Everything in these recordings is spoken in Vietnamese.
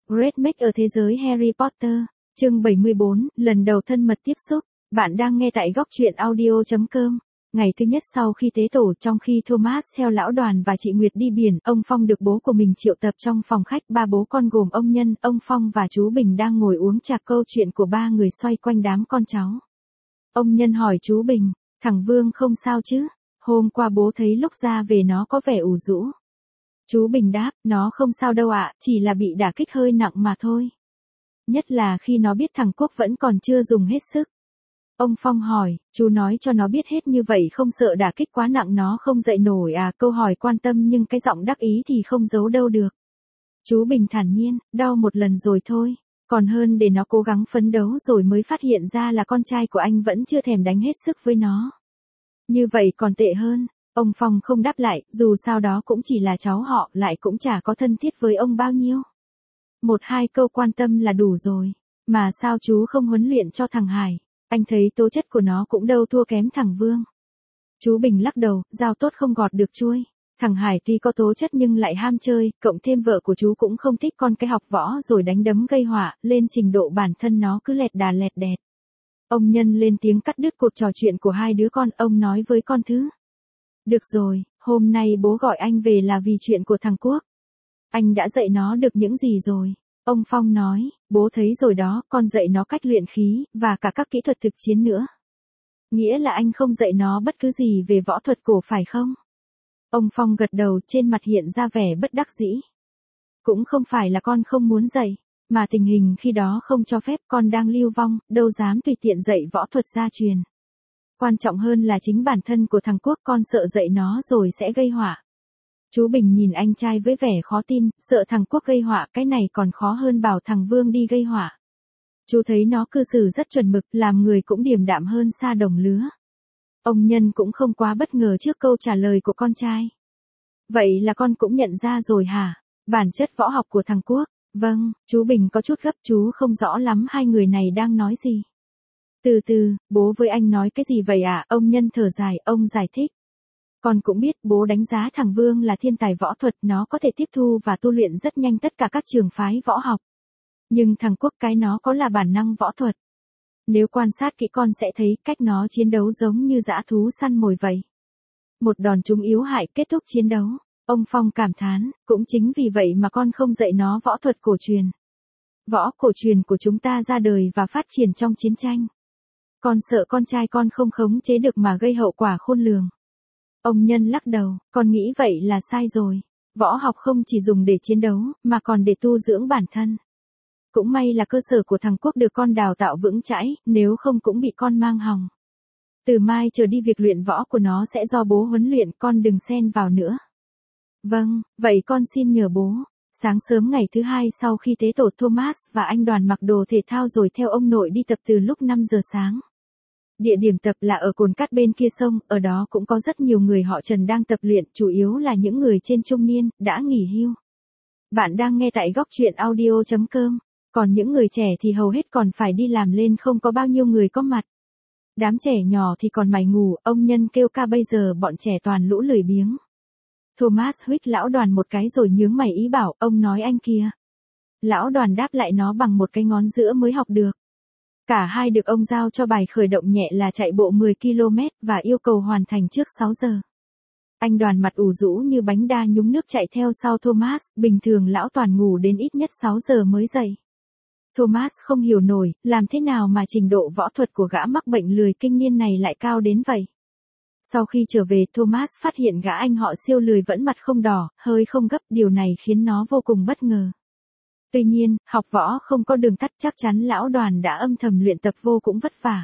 Great Make ở thế giới Harry Potter, chương 74, lần đầu thân mật tiếp xúc. Bạn đang nghe tại góc truyện audio.com. Ngày thứ nhất sau khi tế tổ, trong khi Thomas theo lão Đoàn và chị Nguyệt đi biển, ông Phong được bố của mình triệu tập trong phòng khách. Ba bố con gồm ông Nhân, ông Phong và chú Bình đang ngồi uống trà, câu chuyện của ba người xoay quanh đám con cháu. Ông Nhân hỏi chú Bình, thằng Vương không sao chứ? Hôm qua bố thấy lúc ra về nó có vẻ ủ rũ. Chú Bình đáp, nó không sao đâu ạ, chỉ là bị đả kích hơi nặng mà thôi. Nhất là khi nó biết thằng Quốc vẫn còn chưa dùng hết sức. Ông Phong hỏi, chú nói cho nó biết hết như vậy không sợ đả kích quá nặng nó không dậy nổi à? Câu hỏi quan tâm nhưng cái giọng đắc ý thì không giấu đâu được. Chú Bình thản nhiên, đau một lần rồi thôi. Còn hơn để nó cố gắng phấn đấu rồi mới phát hiện ra là con trai của anh vẫn chưa thèm đánh hết sức với nó. Như vậy còn tệ hơn. Ông Phong không đáp lại, dù sao đó cũng chỉ là cháu họ, lại cũng chả có thân thiết với ông bao nhiêu. Một hai câu quan tâm là đủ rồi. Mà sao chú không huấn luyện cho thằng Hải? Anh thấy tố chất của nó cũng đâu thua kém thằng Vương. Chú Bình lắc đầu, dao tốt không gọt được chuôi. Thằng Hải tuy có tố chất nhưng lại ham chơi, cộng thêm vợ của chú cũng không thích con cái học võ rồi đánh đấm gây họa, lên trình độ bản thân nó cứ lẹt đà lẹt đẹt. Ông Nhân lên tiếng cắt đứt cuộc trò chuyện của hai đứa con, ông nói với con thứ. Được rồi, hôm nay bố gọi anh về là vì chuyện của thằng Quốc. Anh đã dạy nó được những gì rồi? Ông Phong nói, bố thấy rồi đó, con dạy nó cách luyện khí, và cả các kỹ thuật thực chiến nữa. Nghĩa là anh không dạy nó bất cứ gì về võ thuật cổ phải không? Ông Phong gật đầu, trên mặt hiện ra vẻ bất đắc dĩ. Cũng không phải là con không muốn dạy, mà tình hình khi đó không cho phép, con đang lưu vong, đâu dám tùy tiện dạy võ thuật gia truyền. Quan trọng hơn là chính bản thân của thằng Quốc, con sợ dạy nó rồi sẽ gây họa. Chú Bình nhìn anh trai với vẻ khó tin, sợ thằng Quốc gây họa, cái này còn khó hơn bảo thằng Vương đi gây họa. Chú thấy nó cư xử rất chuẩn mực, làm người cũng điềm đạm hơn xa đồng lứa. Ông Nhân cũng không quá bất ngờ trước câu trả lời của con trai. Vậy là con cũng nhận ra rồi hả? Bản chất võ học của thằng Quốc. Vâng, chú Bình có chút gấp, chú không rõ lắm hai người này đang nói gì. Từ từ, bố với anh nói cái gì vậy ạ? Ông Nhân thở dài, ông giải thích. Con cũng biết bố đánh giá thằng Vương là thiên tài võ thuật, nó có thể tiếp thu và tu luyện rất nhanh tất cả các trường phái võ học. Nhưng thằng Quốc cái nó có là bản năng võ thuật. Nếu quan sát kỹ con sẽ thấy cách nó chiến đấu giống như dã thú săn mồi vậy. Một đòn trúng yếu hại kết thúc chiến đấu. Ông Phong cảm thán, cũng chính vì vậy mà con không dạy nó võ thuật cổ truyền. Võ cổ truyền của chúng ta ra đời và phát triển trong chiến tranh. Con sợ con trai con không khống chế được mà gây hậu quả khôn lường. Ông Nhân lắc đầu, con nghĩ vậy là sai rồi. Võ học không chỉ dùng để chiến đấu, mà còn để tu dưỡng bản thân. Cũng may là cơ sở của thằng Quốc được con đào tạo vững chãi, nếu không cũng bị con mang hỏng. Từ mai trở đi việc luyện võ của nó sẽ do bố huấn luyện, con đừng xen vào nữa. Vâng, vậy con xin nhờ bố. Sáng sớm ngày thứ hai sau khi tế tổ, Thomas và anh Đoàn mặc đồ thể thao rồi theo ông nội đi tập từ lúc 5 giờ sáng. Địa điểm tập là ở cồn cát bên kia sông, ở đó cũng có rất nhiều người họ Trần đang tập luyện, chủ yếu là những người trên trung niên, đã nghỉ hưu. Bạn đang nghe tại góc truyện audio.com, còn những người trẻ thì hầu hết còn phải đi làm lên không có bao nhiêu người có mặt. Đám trẻ nhỏ thì còn mải ngủ, ông Nhân kêu ca bây giờ bọn trẻ toàn lũ lười biếng. Thomas huých lão Đoàn một cái rồi nhướng mày ý bảo, ông nói anh kia. Lão Đoàn đáp lại nó bằng một cái ngón giữa mới học được. Cả hai được ông giao cho bài khởi động nhẹ là chạy bộ 10 km và yêu cầu hoàn thành trước 6 giờ. Anh Đoàn mặt ủ rũ như bánh đa nhúng nước chạy theo sau Thomas, bình thường lão toàn ngủ đến ít nhất 6 giờ mới dậy. Thomas không hiểu nổi, làm thế nào mà trình độ võ thuật của gã mắc bệnh lười kinh niên này lại cao đến vậy. Sau khi trở về, Thomas phát hiện gã anh họ siêu lười vẫn mặt không đỏ, hơi không gấp, điều này khiến nó vô cùng bất ngờ. Tuy nhiên, học võ không có đường tắt, chắc chắn lão Đoàn đã âm thầm luyện tập vô cũng vất vả.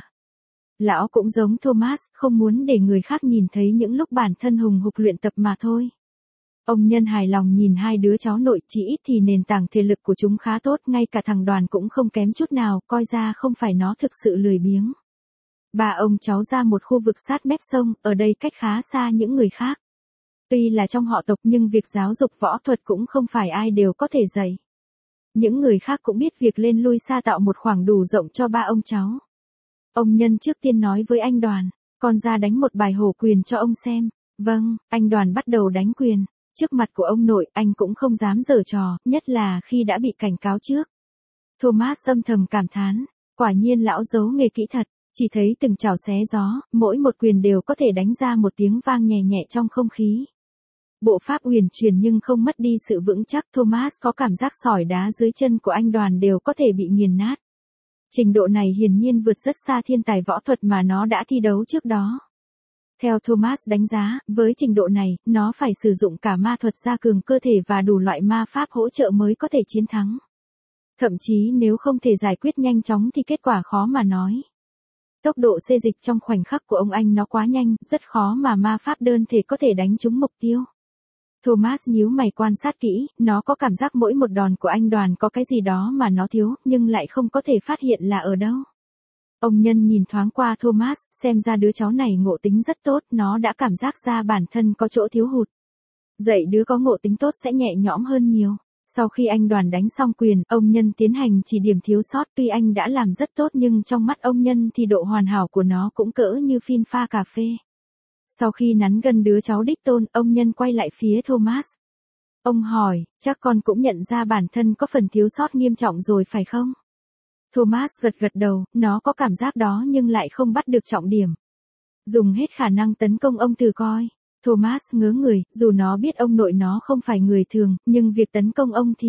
Lão cũng giống Thomas, không muốn để người khác nhìn thấy những lúc bản thân hùng hục luyện tập mà thôi. Ông Nhân hài lòng nhìn hai đứa cháu nội, chỉ ít thì nền tảng thể lực của chúng khá tốt, ngay cả thằng Đoàn cũng không kém chút nào, coi ra không phải nó thực sự lười biếng. Ba ông cháu ra một khu vực sát mép sông, ở đây cách khá xa những người khác. Tuy là trong họ tộc nhưng việc giáo dục võ thuật cũng không phải ai đều có thể dạy. Những người khác cũng biết việc lên lui xa tạo một khoảng đủ rộng cho ba ông cháu. Ông Nhân trước tiên nói với anh Đoàn, con ra đánh một bài hổ quyền cho ông xem. Vâng, anh Đoàn bắt đầu đánh quyền. Trước mặt của ông nội, anh cũng không dám giở trò, nhất là khi đã bị cảnh cáo trước. Thomas âm thầm cảm thán, quả nhiên lão giấu nghề kỹ thật, chỉ thấy từng chảo xé gió, mỗi một quyền đều có thể đánh ra một tiếng vang nhẹ nhẹ trong không khí. Bộ pháp huyền chuyển nhưng không mất đi sự vững chắc. Thomas có cảm giác sỏi đá dưới chân của anh Đoàn đều có thể bị nghiền nát. Trình độ này hiển nhiên vượt rất xa thiên tài võ thuật mà nó đã thi đấu trước đó. Theo Thomas đánh giá, với trình độ này, nó phải sử dụng cả ma thuật gia cường cơ thể và đủ loại ma pháp hỗ trợ mới có thể chiến thắng. Thậm chí nếu không thể giải quyết nhanh chóng thì kết quả khó mà nói. Tốc độ xê dịch trong khoảnh khắc của ông anh nó quá nhanh, rất khó mà ma pháp đơn thể có thể đánh trúng mục tiêu. Thomas nhíu mày quan sát kỹ, nó có cảm giác mỗi một đòn của anh Đoàn có cái gì đó mà nó thiếu, nhưng lại không có thể phát hiện là ở đâu. Ông nhân nhìn thoáng qua Thomas, xem ra đứa cháu này ngộ tính rất tốt, nó đã cảm giác ra bản thân có chỗ thiếu hụt. Dạy đứa có ngộ tính tốt sẽ nhẹ nhõm hơn nhiều. Sau khi anh Đoàn đánh xong quyền, ông nhân tiến hành chỉ điểm thiếu sót, tuy anh đã làm rất tốt nhưng trong mắt ông nhân thì độ hoàn hảo của nó cũng cỡ như phin pha cà phê. Sau khi nắn gân đứa cháu đích tôn, ông nhân quay lại phía Thomas. Ông hỏi, chắc con cũng nhận ra bản thân có phần thiếu sót nghiêm trọng rồi phải không? Thomas gật gật đầu, nó có cảm giác đó nhưng lại không bắt được trọng điểm. Dùng hết khả năng tấn công ông thử coi. Thomas ngớ người, dù nó biết ông nội nó không phải người thường, nhưng việc tấn công ông thì...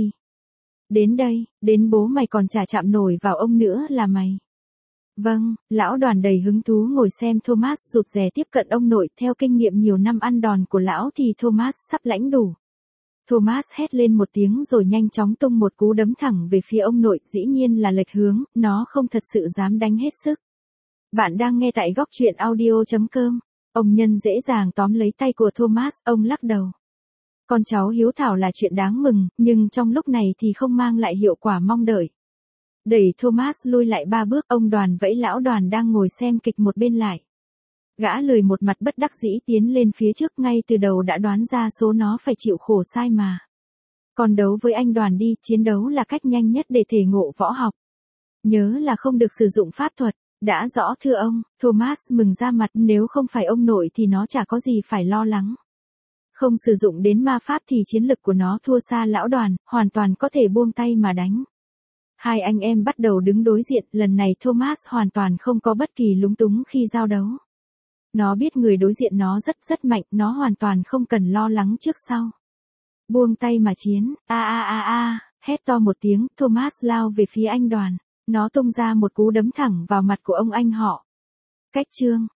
Đến đây, đến bố mày còn chả chạm nổi vào ông nữa là mày. Vâng, lão Đoàn đầy hứng thú ngồi xem Thomas rụt rè tiếp cận ông nội. Theo kinh nghiệm nhiều năm ăn đòn của lão thì Thomas sắp lãnh đủ. Thomas hét lên một tiếng rồi nhanh chóng tung một cú đấm thẳng về phía ông nội, dĩ nhiên là lệch hướng, nó không thật sự dám đánh hết sức. Bạn đang nghe tại góc truyện audio.com. Ông nhân dễ dàng tóm lấy tay của Thomas, ông lắc đầu. Con cháu hiếu thảo là chuyện đáng mừng, nhưng trong lúc này thì không mang lại hiệu quả mong đợi. Đẩy Thomas lui lại 3 bước, ông Đoàn vẫy lão Đoàn đang ngồi xem kịch một bên lại. Gã lười một mặt bất đắc dĩ tiến lên phía trước, ngay từ đầu đã đoán ra số nó phải chịu khổ sai mà. Còn đấu với anh Đoàn đi, chiến đấu là cách nhanh nhất để thể ngộ võ học. Nhớ là không được sử dụng pháp thuật. Đã rõ thưa ông. Thomas mừng ra mặt, nếu không phải ông nội thì nó chả có gì phải lo lắng. Không sử dụng đến ma pháp thì chiến lực của nó thua xa lão Đoàn, hoàn toàn có thể buông tay mà đánh. Hai anh em bắt đầu đứng đối diện, lần này Thomas hoàn toàn không có bất kỳ lúng túng khi giao đấu. Nó biết người đối diện nó rất mạnh, nó hoàn toàn không cần lo lắng trước sau. Buông tay mà chiến, hét to một tiếng, Thomas lao về phía anh Đoàn. Nó tung ra một cú đấm thẳng vào mặt của ông anh họ. Cách chương